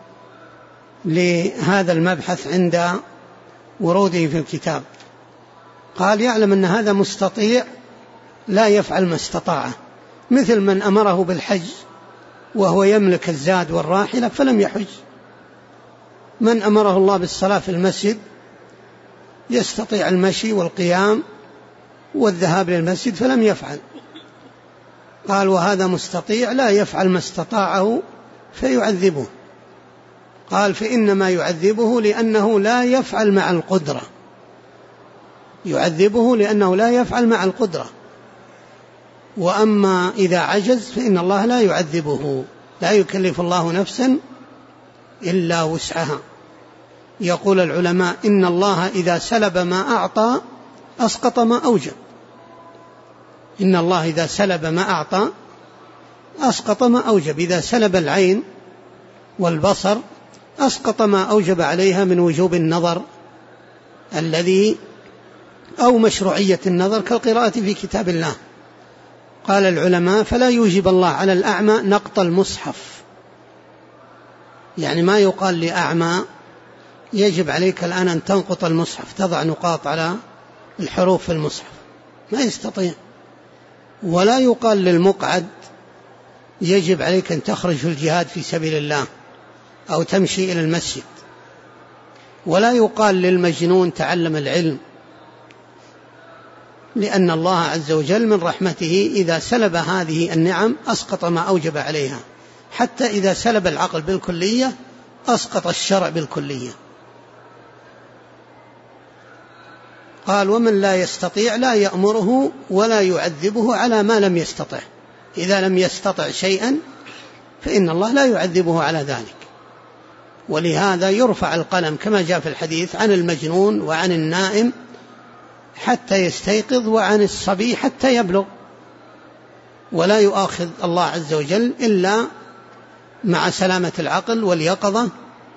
A: لهذا المبحث عند وروده في الكتاب. قال: يعلم أن هذا مستطيع لا يفعل ما استطاعه، مثل من أمره بالحج وهو يملك الزاد والراحلة فلم يحج، من أمره الله بالصلاة في المسجد يستطيع المشي والقيام والذهاب للمسجد فلم يفعل. قال: وهذا مستطيع لا يفعل ما استطاعه فيعذبه. قال: فإنما يعذبه لأنه لا يفعل مع القدرة، يعذبه لأنه لا يفعل مع القدرة. وأما إذا عجز فإن الله لا يعذبه، لا يكلف الله نفسا إلا وسعها. يقول العلماء إن الله إذا سلب ما أعطى أسقط ما أوجب. إن الله إذا سلب ما أعطى أسقط ما أوجب. إذا سلب العين والبصر أسقط ما أوجب عليها من وجوب النظر الذي أو مشروعية النظر كالقراءة في كتاب الله. قال العلماء فلا يوجب الله على الأعمى نقط المصحف، يعني ما يقال لأعمى يجب عليك الآن أن تنقط المصحف، تضع نقاط على الحروف في المصحف، ما يستطيع. ولا يقال للمقعد يجب عليك أن تخرج في الجهاد في سبيل الله أو تمشي إلى المسجد. ولا يقال للمجنون تعلم العلم، لأن الله عز وجل من رحمته إذا سلب هذه النعم أسقط ما أوجب عليها، حتى إذا سلب العقل بالكلية أسقط الشرع بالكلية. قال ومن لا يستطيع لا يأمره ولا يعذبه على ما لم يستطع. إذا لم يستطع شيئا فإن الله لا يعذبه على ذلك. ولهذا يرفع القلم كما جاء في الحديث عن المجنون وعن النائم حتى يستيقظ وعن الصبي حتى يبلغ، ولا يؤاخذ الله عز وجل إلا مع سلامة العقل واليقظة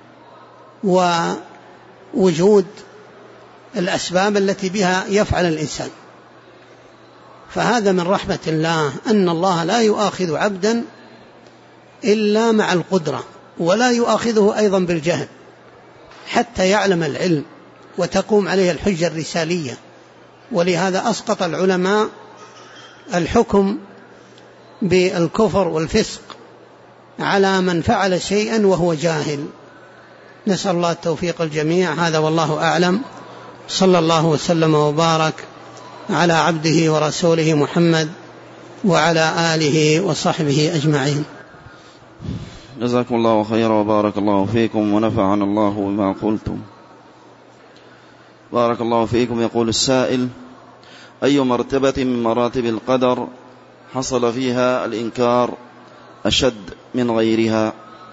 A: ووجود الأسباب التي بها يفعل الإنسان. فهذا من رحمة الله أن الله لا يؤاخذ عبدا إلا مع القدرة، ولا يؤاخذه أيضا بالجهل حتى يعلم العلم وتقوم عليه الحجة الرسالية. ولهذا أسقط العلماء الحكم بالكفر والفسق على من فعل شيئا وهو جاهل. نسأل الله التوفيق الجميع. هذا والله أعلم. صلى الله وسلم وبارك على عبده ورسوله محمد وعلى آله وصحبه أجمعين.
B: جزاكم الله خيرا وبارك الله فيكم ونفعنا الله بما قلتم. بارك الله فيكم. يقول السائل: أي مرتبة من مراتب القدر حصل فيها الإنكار أشد من غيرها؟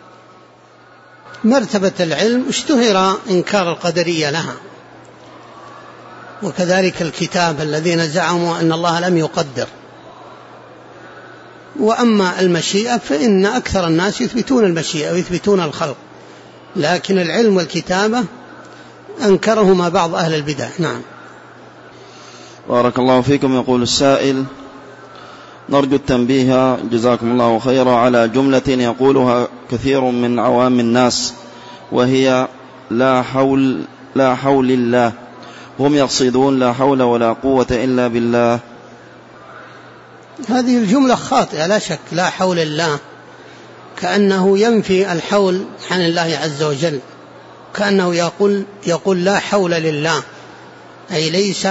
A: مرتبة العلم اشتهر إنكار القدرية لها، وكذلك الكتاب الذين زعموا أن الله لم يقدر. وأما المشيئة فإن أكثر الناس يثبتون المشيئة ويثبتون الخلق، لكن العلم والكتابة أنكرهما بعض أهل البدع. نعم.
B: بارك الله فيكم. يقول السائل: نرجو التنبيه جزاكم الله خيرا على جملة يقولها كثير من عوام الناس، وهي لا حول الله. هم يقصدون لا حول ولا قوة إلا بالله.
A: هذه الجملة خاطئة لا شك. لا حول الله كأنه ينفي الحول عن الله عز وجل، كأنه يقول لا حول لله، أي ليس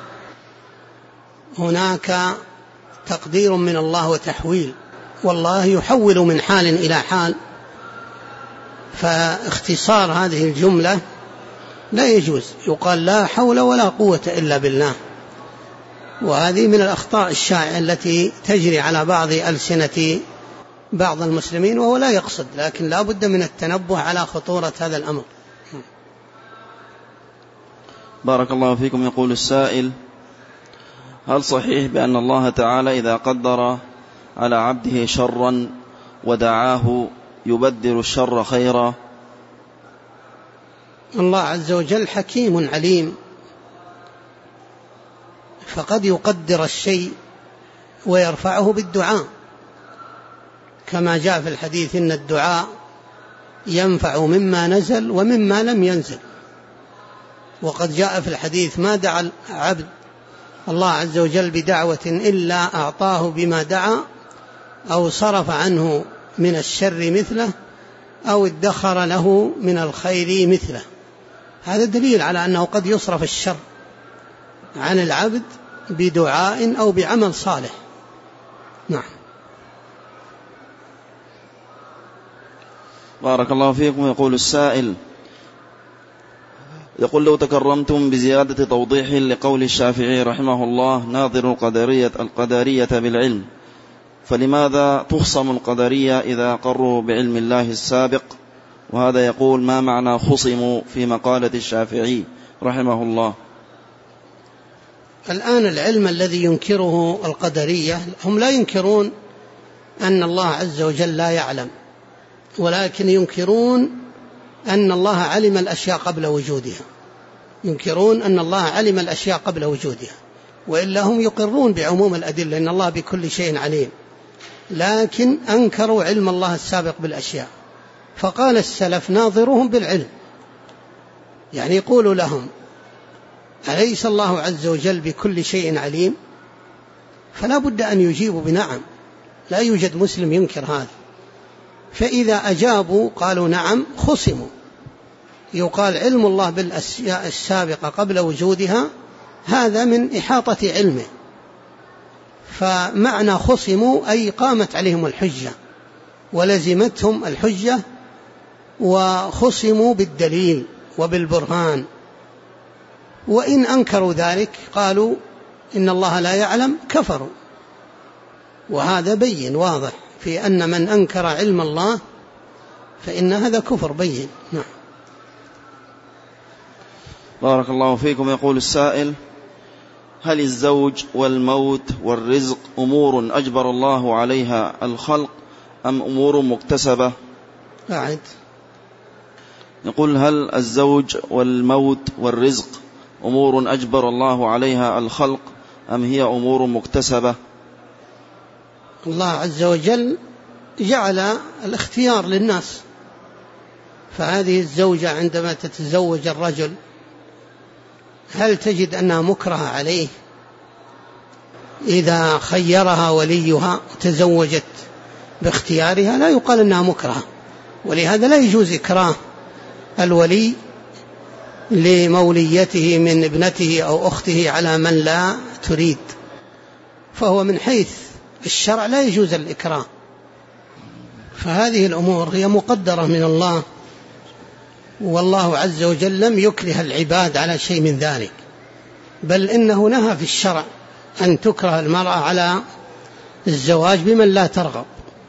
A: هناك تقدير من الله وتحويل، والله يحول من حال إلى حال. فاختصار هذه الجملة لا يجوز، يقال لا حول ولا قوة إلا بالله. وهذه من الأخطاء الشائعة التي تجري على بعض ألسنة بعض المسلمين وهو لا يقصد، لكن لا بد من التنبه على خطورة هذا الأمر.
B: بارك الله فيكم. يقول السائل: هل صحيح بأن الله تعالى إذا قدر على عبده شرا ودعاه يبدل الشر خيرا؟
A: الله عز وجل حكيم عليم، فقد يقدر الشيء ويرفعه بالدعاء، كما جاء في الحديث إن الدعاء ينفع مما نزل ومما لم ينزل. وقد جاء في الحديث ما دعا العبد الله عز وجل بدعوة إلا أعطاه بما دعا، أو صرف عنه من الشر مثله، أو ادخر له من الخير مثله. هذا دليل على أنه قد يصرف الشر عن العبد بدعاء أو بعمل صالح. نعم.
B: بارك الله فيكم. يقول السائل: يقول: لو تكرمتم بزيادة توضيح لقول الشافعي رحمه الله: ناظر القدرية بالعلم، فلماذا تخصم القدرية إذا قروا بعلم الله السابق؟ وهذا يقول: ما معنى خصموا في مقالة الشافعي رحمه الله؟
A: الآن العلم الذي ينكره القدرية هم لا ينكرون أن الله عز وجل لا يعلم، ولكن ينكرون أن الله علم الأشياء قبل وجودها، ينكرون أن الله علم الأشياء قبل وجودها، وإلا هم يقرون بعموم الأدلة أن الله بكل شيء عليم، لكن أنكروا علم الله السابق بالأشياء. فقال السلف: ناظروهم بالعلم، يعني يقولوا لهم: أليس الله عز وجل بكل شيء عليم؟ فلا بد أن يجيبوا بنعم، لا يوجد مسلم ينكر هذا. فإذا أجابوا قالوا نعم خصموا، يقال علم الله بالأشياء السابقة قبل وجودها هذا من إحاطة علمه، فمعنى خصموا أي قامت عليهم الحجة ولزمتهم الحجة، وخصموا بالدليل وبالبرهان. وإن أنكروا ذلك قالوا إن الله لا يعلم كفروا، وهذا بين واضح في أن من أنكر علم الله فإن هذا كفر بين. نعم.
B: بارك الله فيكم. يقول السائل: هل الزوج والموت والرزق أمور أجبر الله عليها الخلق أم أمور مكتسبة؟
A: أعد.
B: يقول: هل الزوج والموت والرزق أمور أجبر الله عليها الخلق أم هي أمور مكتسبة؟
A: الله عز وجل جعل الاختيار للناس، فهذه الزوجة عندما تتزوج الرجل هل تجد أنها مكرهة عليه؟ إذا خيرها وليها وتزوجت باختيارها لا يقال أنها مكرهة، ولهذا لا يجوز إكراه الولي لموليته من ابنته أو أخته على من لا تريد، فهو من حيث الشرع لا يجوز الإكراه. فهذه الأمور هي مقدرة من الله، والله عز وجل لم يكره العباد على شيء من ذلك، بل إنه نهى في الشرع أن تكره المرأة على الزواج بمن لا ترغب.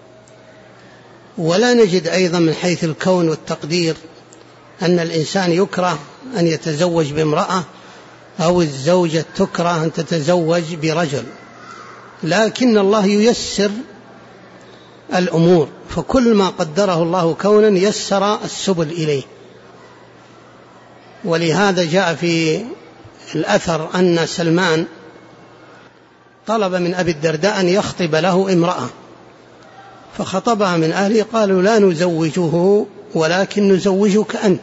A: ولا نجد أيضا من حيث الكون والتقدير أن الإنسان يكره أن يتزوج بامرأة أو الزوجة تكره أن تتزوج برجل، لكن الله ييسر الأمور، فكل ما قدره الله كونا يسر السبل إليه. ولهذا جاء في الأثر أن سلمان طلب من أبي الدرداء أن يخطب له امرأة، فخطبها من أهله قالوا لا نزوجه ولكن نزوجك أنت،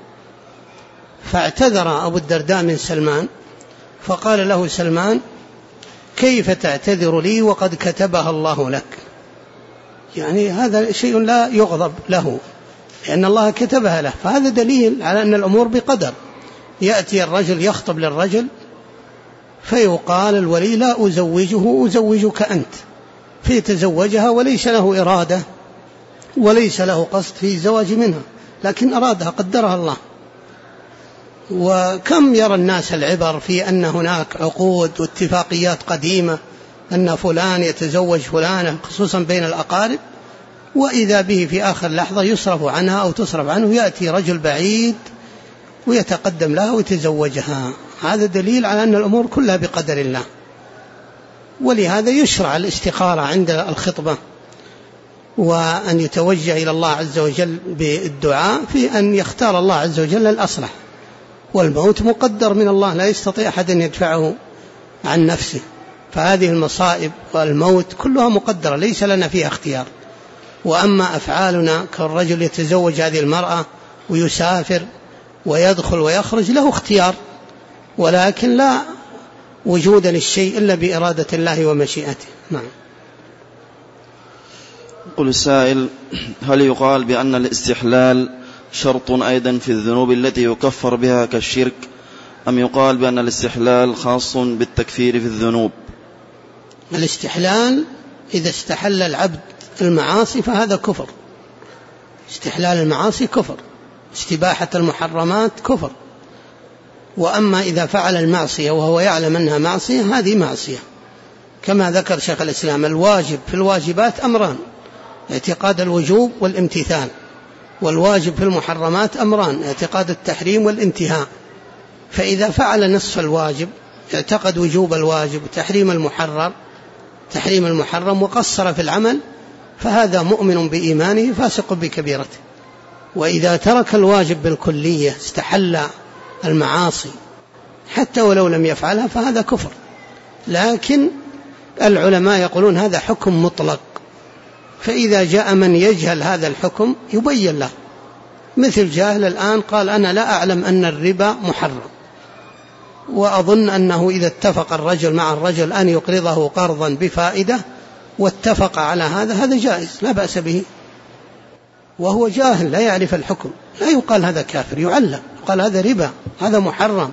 A: فاعتذر أبو الدرداء من سلمان، فقال له سلمان: كيف تعتذر لي وقد كتبها الله لك؟ يعني هذا شيء لا يغضب له، لأن الله كتبها له، فهذا دليل على أن الأمور بقدر. يأتي الرجل يخطب للرجل فيقال الولي: لا أزوجه أزوجك أنت، فيتزوجها وليس له إرادة وليس له قصد في الزواج منها، لكن أرادها قدرها الله. وكم يرى الناس العبر في أن هناك عقود واتفاقيات قديمة أن فلان يتزوج فلانة خصوصا بين الأقارب، وإذا به في آخر لحظة يصرف عنها أو تصرف عنه، يأتي رجل بعيد ويتقدم لها ويتزوجها. هذا دليل على أن الأمور كلها بقدر الله. ولهذا يشرع الاستخارة عند الخطبة، وأن يتوجه إلى الله عز وجل بالدعاء في أن يختار الله عز وجل الأصلح. والموت مقدر من الله، لا يستطيع أحد أن يدفعه عن نفسه، فهذه المصائب والموت كلها مقدرة ليس لنا فيها اختيار. وأما أفعالنا كالرجل يتزوج هذه المرأة ويسافر ويدخل ويخرج له اختيار، ولكن لا وجود للشيء إلا بإرادة الله ومشيئته. نعم.
B: يقول السائل: هل يقال بأن الاستحلال شرط أيضا في الذنوب التي يكفر بها كالشرك، أم يقال بأن الاستحلال خاص بالتكفير في الذنوب؟
A: الاستحلال إذا استحل العبد المعاصي فهذا كفر، استحلال المعاصي كفر، استباحة المحرمات كفر، وأما إذا فعل المعصية وهو يعلم أنها معصية هذه معصية، كما ذكر شيخ الإسلام الواجب في الواجبات أمران: اعتقاد الوجوب والامتثال، والواجب في المحرمات أمران: اعتقاد التحريم والانتهاء. فإذا فعل نصف الواجب اعتقد وجوب الواجب وتحريم المحرم وقصر في العمل فهذا مؤمن بإيمانه فاسق بكبيرته. وإذا ترك الواجب بالكلية استحل المعاصي حتى ولو لم يفعلها فهذا كفر. لكن العلماء يقولون هذا حكم مطلق، فإذا جاء من يجهل هذا الحكم يبين له، مثل جاهل الآن قال أنا لا أعلم أن الربا محرم، وأظن أنه إذا اتفق الرجل مع الرجل أن يقرضه قرضا بفائدة واتفق على هذا جائز لا بأس به، وهو جاهل لا يعرف الحكم، لا يقال هذا كافر، يعلم، يقال هذا ربا، هذا محرم.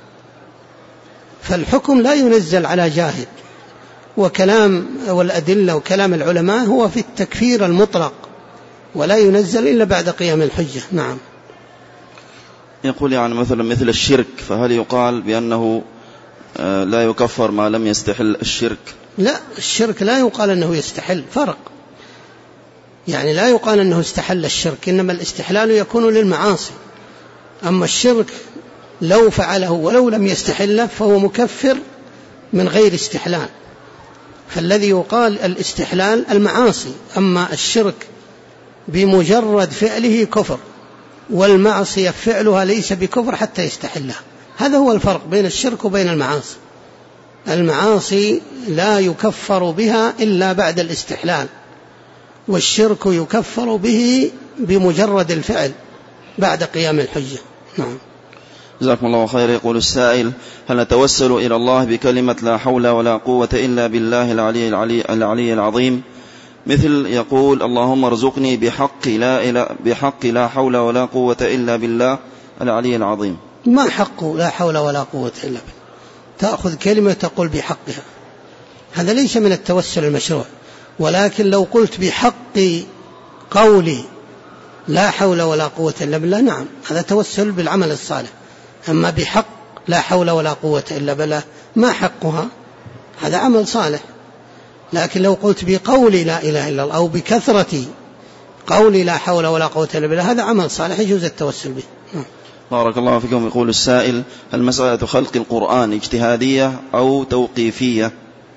A: فالحكم لا ينزل على جاهل. وكلام والأدلة وكلام العلماء هو في التكفير المطلق ولا ينزل إلا بعد قيام الحجة. نعم.
B: يقول يعني مثل الشرك، فهل يقال بأنه لا يكفر ما لم يستحل الشرك؟
A: لا، الشرك لا يقال أنه يستحل، فرق، يعني لا يقال أنه استحل الشرك، إنما الاستحلال يكون للمعاصي. أما الشرك لو فعله ولو لم يستحله فهو مكفر من غير استحلال، فالذي يقال الاستحلال المعاصي، أما الشرك بمجرد فعله كفر، والمعصية فعلها ليس بكفر حتى يستحلها. هذا هو الفرق بين الشرك وبين المعاصي. المعاصي لا يكفر بها إلا بعد الاستحلال، والشرك يكفر به بمجرد الفعل بعد قيام الحجة. نعم.
B: جزاكم الله خير. يقول السائل: هل نتوسل إلى الله بكلمة لا حول ولا قوة إلا بالله العلي العظيم، مثل يقول اللهم ارزقني بحق لا حول ولا قوة إلا بالله العلي العظيم؟
A: ما حق لا حول ولا قوة إلا بالله؟ تأخذ كلمة تقول بحقها، هذا ليس من التوسل المشروع. ولكن لو قلت بحق قولي لا حول ولا قوة إلا بالله، نعم، هذا توسل بالعمل الصالح. أما بحق لا حول ولا قوة إلا بالله ما حقها، هذا عمل صالح. لكن لو قلت بقولي لا إله إلا الله أو بكثرة قولي لا حول ولا قوة إلا بالله، هذا عمل صالح يجوز التوسل به.
B: بارك الله فيكم. يقول السائل: هل مسألة خلق القرآن اجتهادية أو توقيفية؟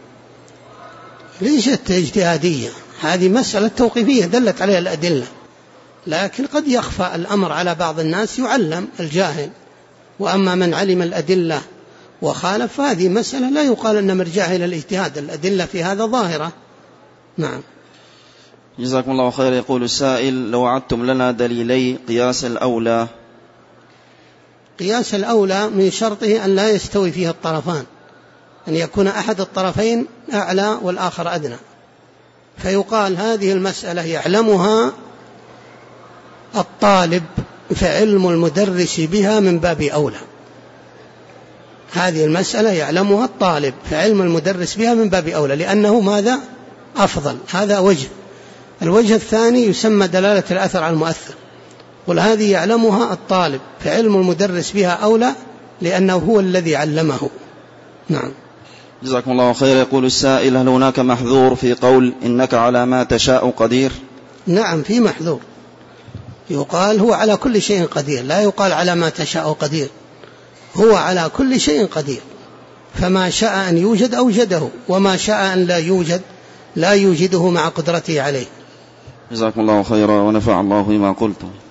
A: ليست اجتهادية، هذه مسألة توقيفية دلت عليها الأدلة، لكن قد يخفى الأمر على بعض الناس يعلم الجاهل. وأما من علم الأدلة وخالف فهذه مسألة لا يقال أن مرجعها إلى الاجتهاد، الأدلة في هذا ظاهرة. نعم.
B: جزاكم الله خير. يقول السائل: لو عدتم لنا دليلي قياس الأولى.
A: قياس الأولى من شرطه أن لا يستوي فيه الطرفان، أن يكون أحد الطرفين أعلى والآخر أدنى، فيقال هذه المسألة يعلمها الطالب فعلم المدرس بها من باب أولى. هذه المسألة يعلمها الطالب فعلم المدرس بها من باب أولى، لأنه ماذا؟ أفضل. هذا وجه. الوجه الثاني يسمى دلالة الأثر على المؤثر، قل هذه يعلمها الطالب فعلم المدرس بها أولى لأنه هو الذي علمه. نعم.
B: جزاكم الله خير. يقول السائل: هل هناك محذور في قول إنك على ما تشاء قدير؟
A: نعم، في محذور، يقال هو على كل شيء قدير، لا يقال على ما تشاء قدير، هو على كل شيء قدير، فما شاء أن يوجد أوجده، وما شاء أن لا يوجد لا يوجده مع قدرته عليه.
B: جزاكم الله خيرا ونفع الله بما قلتم.